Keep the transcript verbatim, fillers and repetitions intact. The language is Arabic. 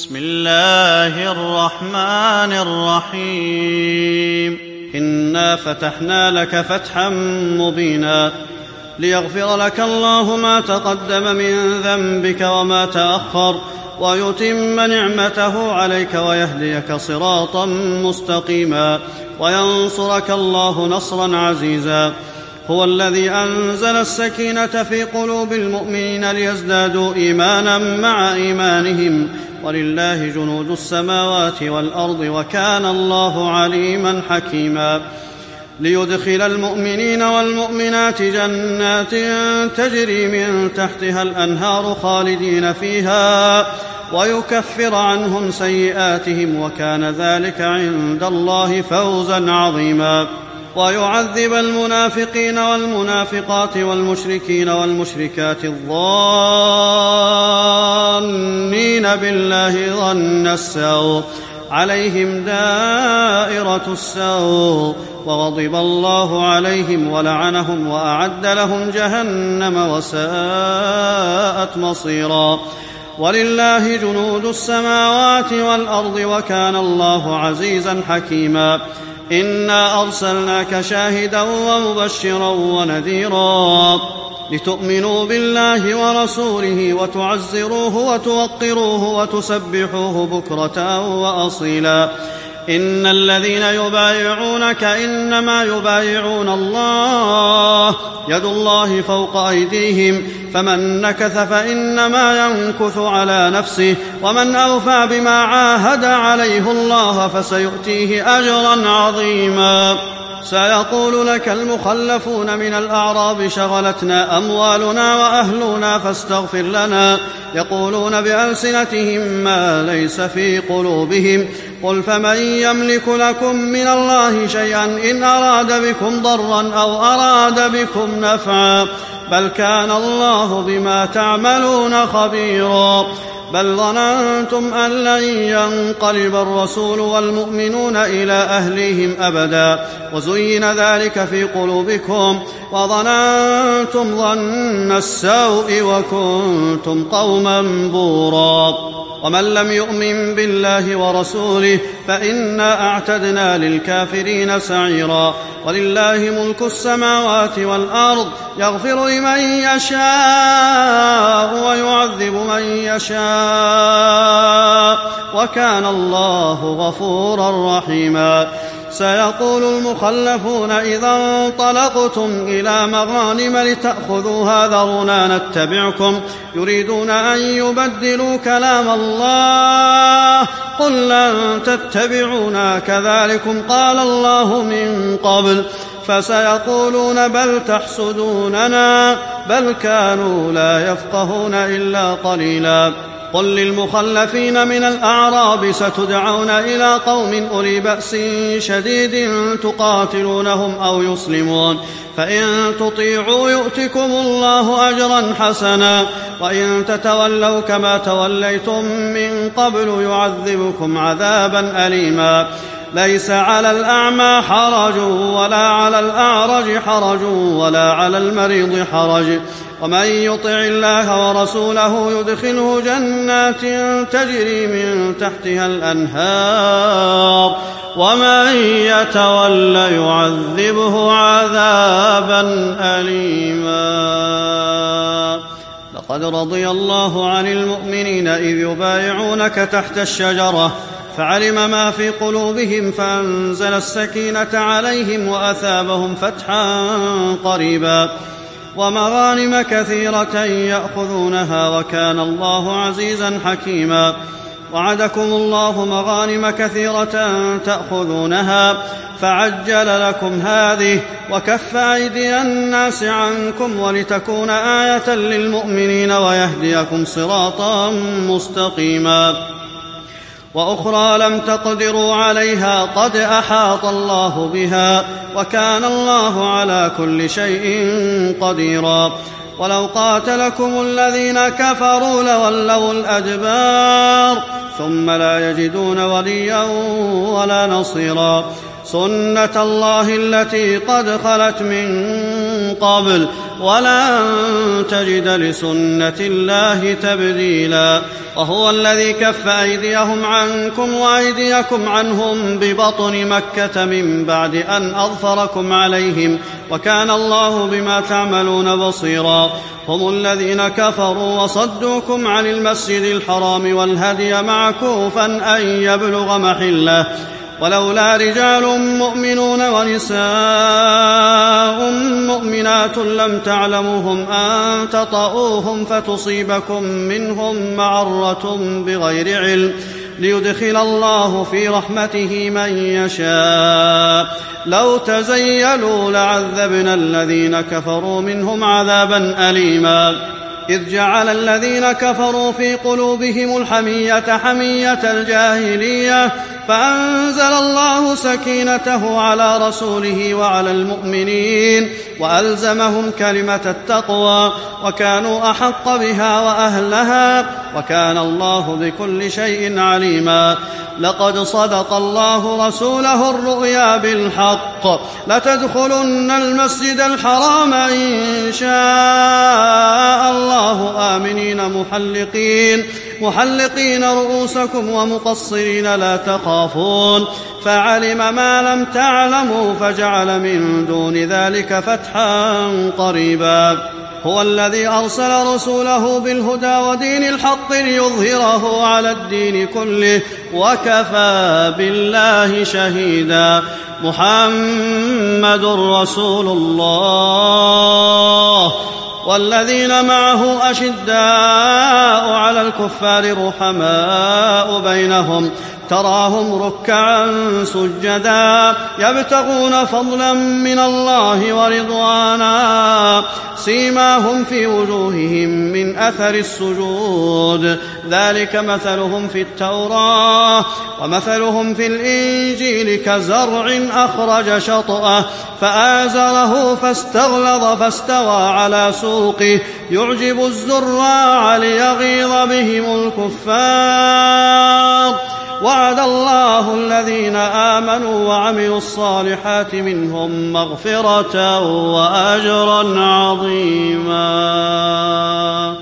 بسم الله الرحمن الرحيم إنا فتحنا لك فتحا مبينا ليغفر لك الله ما تقدم من ذنبك وما تأخر ويتم نعمته عليك ويهديك صراطا مستقيما وينصرك الله نصرا عزيزا. هو الذي أنزل السكينة في قلوب المؤمنين ليزدادوا إيمانا مع إيمانهم ولله جنود السماوات والأرض وكان الله عليما حكيما. ليدخل المؤمنين والمؤمنات جنات تجري من تحتها الأنهار خالدين فيها ويكفر عنهم سيئاتهم وكان ذلك عند الله فوزا عظيما. ويعذب المنافقين والمنافقات والمشركين والمشركات الظانين بالله ظن السوء عليهم دائرة السوء وغضب الله عليهم ولعنهم وأعد لهم جهنم وساءت مصيرا. ولله جنود السماوات والأرض وكان الله عزيزا حكيما. إنا أرسلناك شاهدا ومبشرا ونذيرا لتؤمنوا بالله ورسوله وتعزروه وتوقروه وتسبحوه بكرة وأصيلا. إن الذين يبايعونك إنما يبايعون الله يد الله فوق أيديهم فمن نكث فإنما ينكث على نفسه ومن أوفى بما عاهد عليه الله فسيؤتيه أجرا عظيما. سيقول لك المخلفون من الأعراب شغلتنا أموالنا وأهلنا فاستغفر لنا يقولون بألسنتهم ما ليس في قلوبهم قل فمن يملك لكم من الله شيئا إن أراد بكم ضرا أو أراد بكم نفعا بل كان الله بما تعملون خبيرا. بل ظننتم أن لن ينقلب الرسول والمؤمنون إلى أهليهم أبدا وزين ذلك في قلوبكم وظننتم ظن السوء وكنتم قوما بورا. ومن لم يؤمن بالله ورسوله فإنا أعتدنا للكافرين سعيرا. ولله ملك السماوات والأرض يغفر لمن يشاء ويعذب من يشاء وكان الله غفورا رحيما. سيقول المخلفون إذا انطلقتم إلى مغانم لتأخذوها ذرونا نتبعكم يريدون أن يبدلوا كلام الله قل لن تتبعونا كذلكم قال الله من قبل فسيقولون بل تحسدوننا بل كانوا لا يفقهون إلا قليلا. قل للمخلفين من الأعراب ستدعون إلى قوم أولي بأس شديد تقاتلونهم أو يسلمون فإن تطيعوا يؤتكم الله أجرا حسنا وإن تتولوا كما توليتم من قبل يعذبكم عذابا أليما. ليس على الأعمى حرج ولا على الأعرج حرج ولا على المريض حرج ومن يطع الله ورسوله يدخله جنات تجري من تحتها الأنهار ومن يتول يعذبه عذابا أليما. لقد رضي الله عن المؤمنين إذ يبايعونك تحت الشجرة فعلم ما في قلوبهم فأنزل السكينة عليهم وأثابهم فتحا قريبا ومغانم كثيرة يأخذونها وكان الله عزيزا حكيما. وعدكم الله مغانم كثيرة تأخذونها فعجل لكم هذه وكف أيدي الناس عنكم ولتكون آية للمؤمنين ويهديكم صراطا مستقيما. وأخرى لم تقدروا عليها قد أحاط الله بها وكان الله على كل شيء قديرا. ولو قاتلكم الذين كفروا لولوا الأدبار ثم لا يجدون وليا ولا نصيرا. سنة الله التي قد خلت من قبل ولن تجد لسنة الله تبديلا وهو الذي كف أيديهم عنكم وأيديكم عنهم ببطن مكة من بعد أن أظفركم عليهم وكان الله بما تعملون بصيرا هم الذين كفروا وصدوكم عن المسجد الحرام والهدي معكوفا أن يبلغ محله ولولا رجال مؤمنون ونساء مؤمنات لم تعلموهم أن تطؤوهم فتصيبكم منهم معرة بغير علم ليدخل الله في رحمته من يشاء لو تزيلوا لعذبنا الذين كفروا منهم عذابا أليما إذ جعل الذين كفروا في قلوبهم الحمية حمية الجاهلية فأنزل الله سكينته على رسوله وعلى المؤمنين وألزمهم كلمة التقوى وكانوا أحق بها وأهلها وكان الله بكل شيء عليما لقد صدق الله رسوله الرؤيا بالحق لتدخلن المسجد الحرام إن شاء الله آمنين محلقين محلقين رؤوسكم ومقصرين لا تخافون فعلم ما لم تعلموا فجعل من دون ذلك فتحا قريبا هو الذي أرسل رسوله بالهدى ودين الحق ليظهره على الدين كله وكفى بالله شهيدا محمد رسول الله والذين معه أشداء على الكفار رحماء بينهم تراهم ركعا سجدا يبتغون فضلا من الله ورضوانا سيماهم في وجوههم من أثر السجود ذلك مثلهم في التوراة ومثلهم في الإنجيل كزرع أخرج شطأه فآزره فاستغلظ فاستوى على سوقه يعجب الزراع ليغيظ بهم الكفار وعد الله الذين آمنوا وعملوا الصالحات منهم مغفرة وأجرا عظيما.